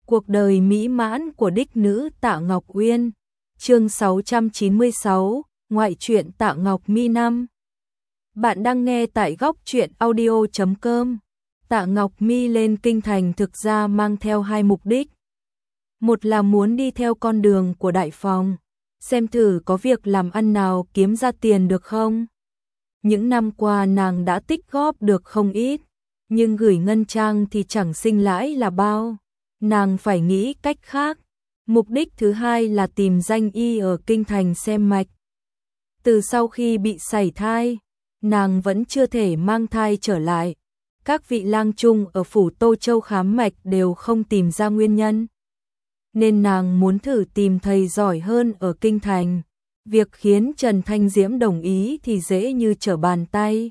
Cuộc đời mỹ mãn của đích nữ Tạ Ngọc Uyên. Chương 696, ngoại truyện Tạ Ngọc Mi 5. Bạn đang nghe tại góc truyện audio.com. Tạ Ngọc Mi lên kinh thành thực ra mang theo hai mục đích. Một là muốn đi theo con đường của Đại Phòng, xem thử có việc làm ăn nào kiếm ra tiền được không. Những năm qua nàng đã tích góp được không ít, nhưng gửi ngân trang thì chẳng sinh lãi là bao. Nàng phải nghĩ cách khác. Mục đích thứ hai là tìm danh y ở kinh thành xem mạch. Từ sau khi bị sảy thai, nàng vẫn chưa thể mang thai trở lại. Các vị lang trung ở phủ Tô Châu khám mạch đều không tìm ra nguyên nhân, nên nàng muốn thử tìm thầy giỏi hơn ở kinh thành. Việc khiến Trần Thanh Diễm đồng ý thì dễ như trở bàn tay.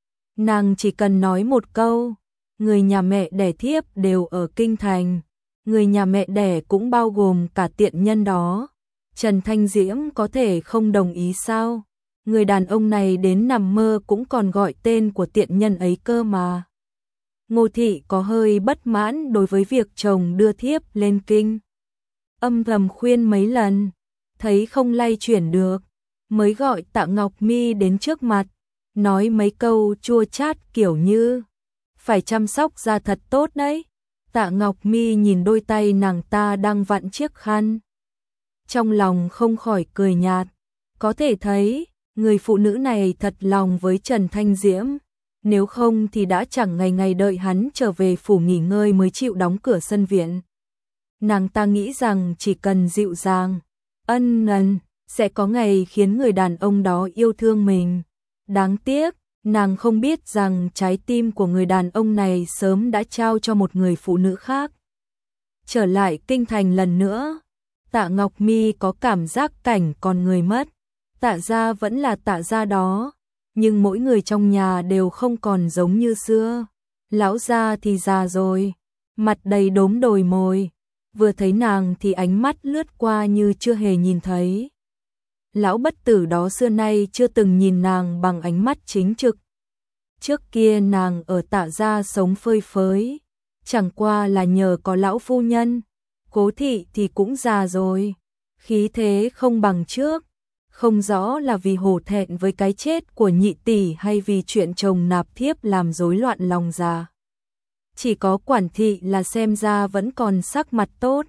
Nàng chỉ cần nói một câu, người nhà mẹ đẻ thiếp đều ở kinh thành, người nhà mẹ đẻ cũng bao gồm cả tiện nhân đó. Trần Thanh Diễm có thể không đồng ý sao? Người đàn ông này đến nằm mơ cũng còn gọi tên của tiện nhân ấy cơ mà. Ngô Thị có hơi bất mãn đối với việc chồng đưa thiếp lên kinh. Âm thầm khuyên mấy lần, thấy không lay chuyển được, mới gọi Tạ Ngọc Mi đến trước mặt, nói mấy câu chua chát kiểu như phải chăm sóc da thật tốt đấy. Tạ Ngọc Mi nhìn đôi tay nàng ta đang vặn chiếc khăn, trong lòng không khỏi cười nhạt. Có thể thấy người phụ nữ này thật lòng với Trần Thanh Diễm, nếu không thì đã chẳng ngày ngày đợi hắn trở về phủ nghỉ ngơi mới chịu đóng cửa sân viện. Nàng ta nghĩ rằng chỉ cần dịu dàng, ân ân, sẽ có ngày khiến người đàn ông đó yêu thương mình. Đáng tiếc, nàng không biết rằng trái tim của người đàn ông này sớm đã trao cho một người phụ nữ khác. Trở lại kinh thành lần nữa, Tạ Ngọc Mi có cảm giác cảnh còn người mất. Tạ gia vẫn là Tạ gia đó, nhưng mỗi người trong nhà đều không còn giống như xưa. Lão gia thì già rồi, mặt đầy đốm đồi mồi, vừa thấy nàng thì ánh mắt lướt qua như chưa hề nhìn thấy. Lão bất tử đó xưa nay chưa từng nhìn nàng bằng ánh mắt chính trực. Trước kia nàng ở Tạ gia sống phơi phới, chẳng qua là nhờ có lão phu nhân. Cố thị thì cũng già rồi, khí thế không bằng trước, không rõ là vì hổ thẹn với cái chết của nhị tỷ hay vì chuyện chồng nạp thiếp làm rối loạn lòng già. Chỉ có Quản thị là xem ra vẫn còn sắc mặt tốt,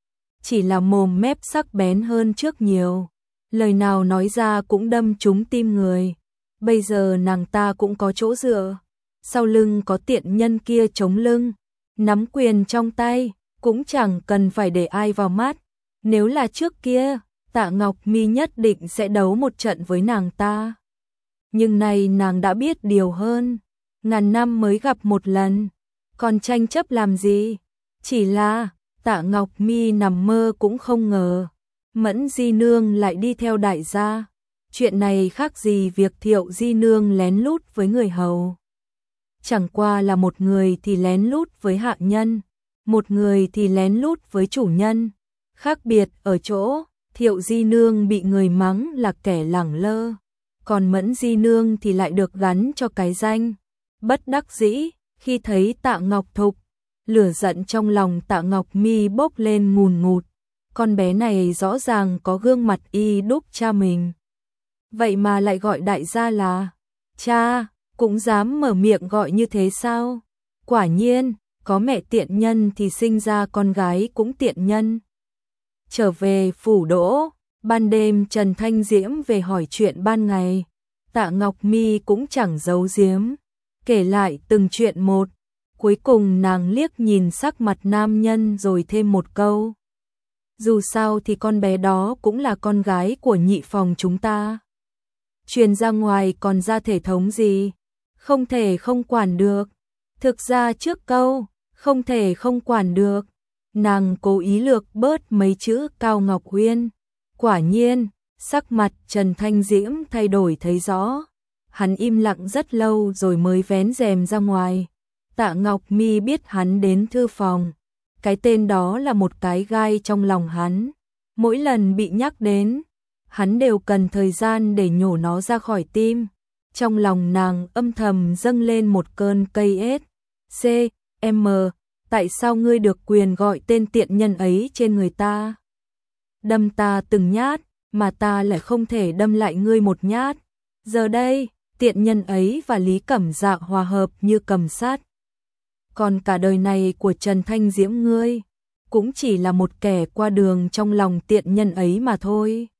chỉ là mồm mép sắc bén hơn trước nhiều, lời nào nói ra cũng đâm trúng tim người. Bây giờ nàng ta cũng có chỗ dựa, sau lưng có tiện nhân kia chống lưng, nắm quyền trong tay, cũng chẳng cần phải để ai vào mắt. Nếu là trước kia, Tạ Ngọc Mi nhất định sẽ đấu một trận với nàng ta. Nhưng nay nàng đã biết điều hơn, ngàn năm mới gặp một lần, còn tranh chấp làm gì? Chỉ là Tạ Ngọc Mi nằm mơ cũng không ngờ Mẫn Di Nương lại đi theo đại gia. Chuyện này khác gì việc Thiệu Di Nương lén lút với người hầu. Chẳng qua là một người thì lén lút với hạ nhân, một người thì lén lút với chủ nhân. Khác biệt ở chỗ Thiệu Di Nương bị người mắng là kẻ lẳng lơ, còn Mẫn Di Nương thì lại được gắn cho cái danh. Bất đắc dĩ, khi thấy Tạ Ngọc Thục, lửa giận trong lòng Tạ Ngọc Mi bốc lên ngùn ngụt. Con bé này rõ ràng có gương mặt y đúc cha mình, vậy mà lại gọi đại gia là cha, cũng dám mở miệng gọi như thế sao? Quả nhiên, có mẹ tiện nhân thì sinh ra con gái cũng tiện nhân. Trở về phủ Đỗ, ban đêm Trần Thanh Diễm về hỏi chuyện ban ngày. Tạ Ngọc Mi cũng chẳng giấu giếm, kể lại từng chuyện một. Cuối cùng nàng liếc nhìn sắc mặt nam nhân rồi thêm một câu. Dù sao thì con bé đó cũng là con gái của nhị phòng chúng ta. Truyền ra ngoài còn ra thể thống gì, không thể không quản được. Thực ra trước câu, không thể không quản được, nàng cố ý lược bớt mấy chữ Cao Ngọc Uyên. Quả nhiên, sắc mặt Trần Thanh Diễm thay đổi thấy rõ. Hắn im lặng rất lâu rồi mới vén rèm ra ngoài. Tạ Ngọc Mi biết hắn đến thư phòng. Cái tên đó là một cái gai trong lòng hắn. Mỗi lần bị nhắc đến, hắn đều cần thời gian để nhổ nó ra khỏi tim. Trong lòng nàng âm thầm dâng lên một cơn cây ết. C, M, tại sao ngươi được quyền gọi tên tiện nhân ấy trên người ta? Đâm ta từng nhát, mà ta lại không thể đâm lại ngươi một nhát. Giờ đây, tiện nhân ấy và Lý Cẩm Dạ hòa hợp như cầm sát. Còn cả đời này của Trần Thanh Diễm ngươi, cũng chỉ là một kẻ qua đường trong lòng tiện nhân ấy mà thôi.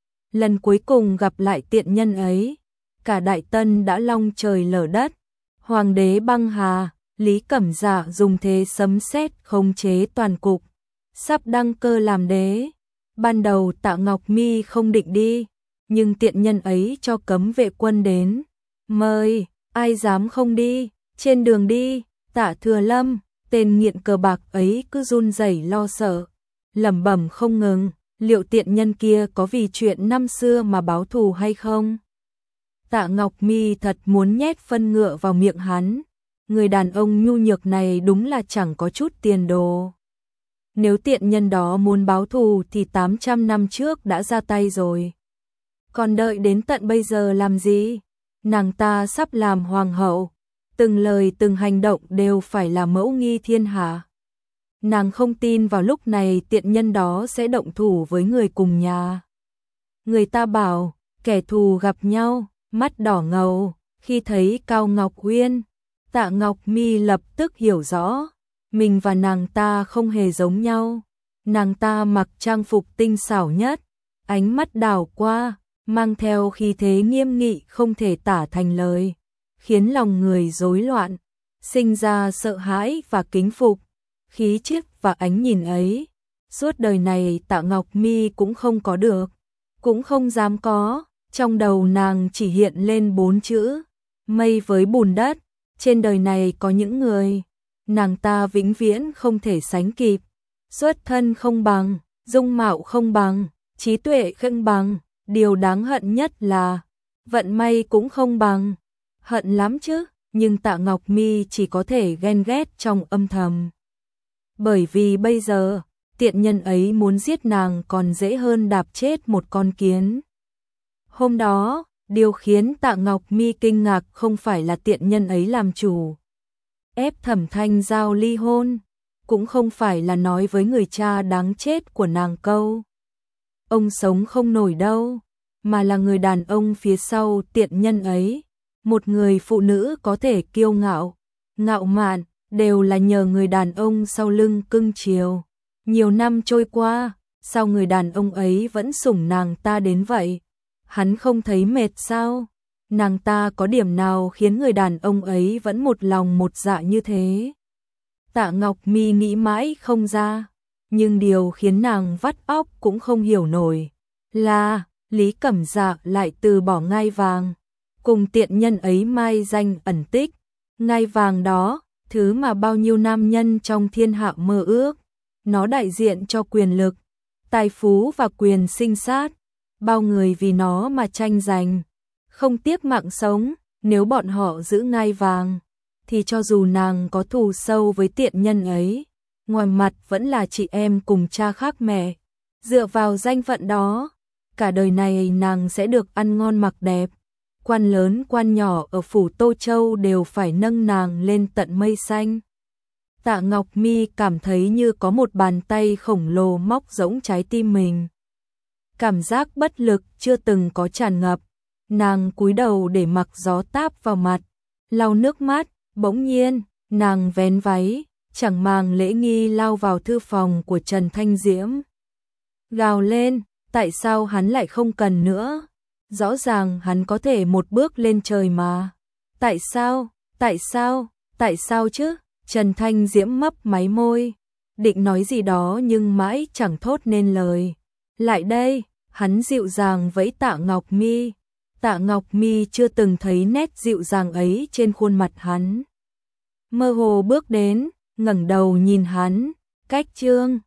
Lần cuối cùng gặp lại tiện nhân ấy, cả Đại Tân đã long trời lở đất. Hoàng đế băng hà, Lý Cẩm Dạ dùng thế sấm sét khống chế toàn cục, sắp đăng cơ làm đế. Ban đầu Tạ Ngọc Mi không định đi, nhưng tiện nhân ấy cho cấm vệ quân đến. Mời, ai dám không đi, trên đường đi, Tạ Thừa Lâm, tên nghiện cờ bạc ấy cứ run rẩy lo sợ, lẩm bẩm không ngừng, liệu tiện nhân kia có vì chuyện năm xưa mà báo thù hay không? Tạ Ngọc Mi thật muốn nhét phân ngựa vào miệng hắn, người đàn ông nhu nhược này đúng là chẳng có chút tiền đồ. Nếu tiện nhân đó muốn báo thù thì 800 năm trước đã ra tay rồi. Còn đợi đến tận bây giờ làm gì? Nàng ta sắp làm hoàng hậu, từng lời từng hành động đều phải là mẫu nghi thiên hạ. Nàng không tin vào lúc này tiện nhân đó sẽ động thủ với người cùng nhà. Người ta bảo, kẻ thù gặp nhau, mắt đỏ ngầu, khi thấy Cao Ngọc Uyên, Tạ Ngọc Mi lập tức hiểu rõ, mình và nàng ta không hề giống nhau. Nàng ta mặc trang phục tinh xảo nhất, ánh mắt đảo qua, mang theo khí thế nghiêm nghị không thể tả thành lời, khiến lòng người rối loạn, sinh ra sợ hãi và kính phục. Khí chất và ánh nhìn ấy, suốt đời này Tạ Ngọc Mi cũng không có được, cũng không dám có. Trong đầu nàng chỉ hiện lên 4 chữ, mây với bùn đất. Trên đời này có những người, nàng ta vĩnh viễn không thể sánh kịp. Xuất thân không bằng, dung mạo không bằng, trí tuệ không bằng, điều đáng hận nhất là vận may cũng không bằng. Hận lắm chứ, nhưng Tạ Ngọc Mi chỉ có thể ghen ghét trong âm thầm. Bởi vì bây giờ, tiện nhân ấy muốn giết nàng còn dễ hơn đạp chết một con kiến. Hôm đó, điều khiến Tạ Ngọc Mi kinh ngạc không phải là tiện nhân ấy làm chủ, ép Thẩm Thanh Giao ly hôn, cũng không phải là nói với người cha đáng chết của nàng câu ông sống không nổi đâu, mà là người đàn ông phía sau tiện nhân ấy. Một người phụ nữ có thể kiêu ngạo, ngạo mạn, đều là nhờ người đàn ông sau lưng cưng chiều. Nhiều năm trôi qua, sao người đàn ông ấy vẫn sủng nàng ta đến vậy? Hắn không thấy mệt sao? Nàng ta có điểm nào khiến người đàn ông ấy vẫn một lòng một dạ như thế? Tạ Ngọc Mi nghĩ mãi không ra, nhưng điều khiến nàng vắt óc cũng không hiểu nổi là Lý Cẩm Dạ lại từ bỏ ngai vàng, cùng tiện nhân ấy mai danh ẩn tích. Ngai vàng đó, thứ mà bao nhiêu nam nhân trong thiên hạ mơ ước, nó đại diện cho quyền lực, tài phú và quyền sinh sát. Bao người vì nó mà tranh giành, không tiếc mạng sống. Nếu bọn họ giữ ngai vàng, thì cho dù nàng có thù sâu với tiện nhân ấy, ngoài mặt vẫn là chị em cùng cha khác mẹ. Dựa vào danh phận đó, cả đời này nàng sẽ được ăn ngon mặc đẹp. Quan lớn quan nhỏ ở phủ Tô Châu đều phải nâng nàng lên tận mây xanh. Tạ Ngọc Mi cảm thấy như có một bàn tay khổng lồ móc rỗng trái tim mình. Cảm giác bất lực chưa từng có tràn ngập. Nàng cúi đầu để mặc gió táp vào mặt, lau nước mắt. Bỗng nhiên, nàng vén váy, chẳng màng lễ nghi lao vào thư phòng của Trần Thanh Diễm. Gào lên, tại sao hắn lại không cần nữa? Rõ ràng hắn có thể một bước lên trời mà. Tại sao, tại sao, tại sao chứ? Trần Thanh Diễm mấp máy môi, định nói gì đó nhưng mãi chẳng thốt nên lời. Lại đây, hắn dịu dàng vẫy Tạ Ngọc Mi. Tạ Ngọc Mi chưa từng thấy nét dịu dàng ấy trên khuôn mặt hắn. Mơ hồ bước đến, ngẩng đầu nhìn hắn, cách chương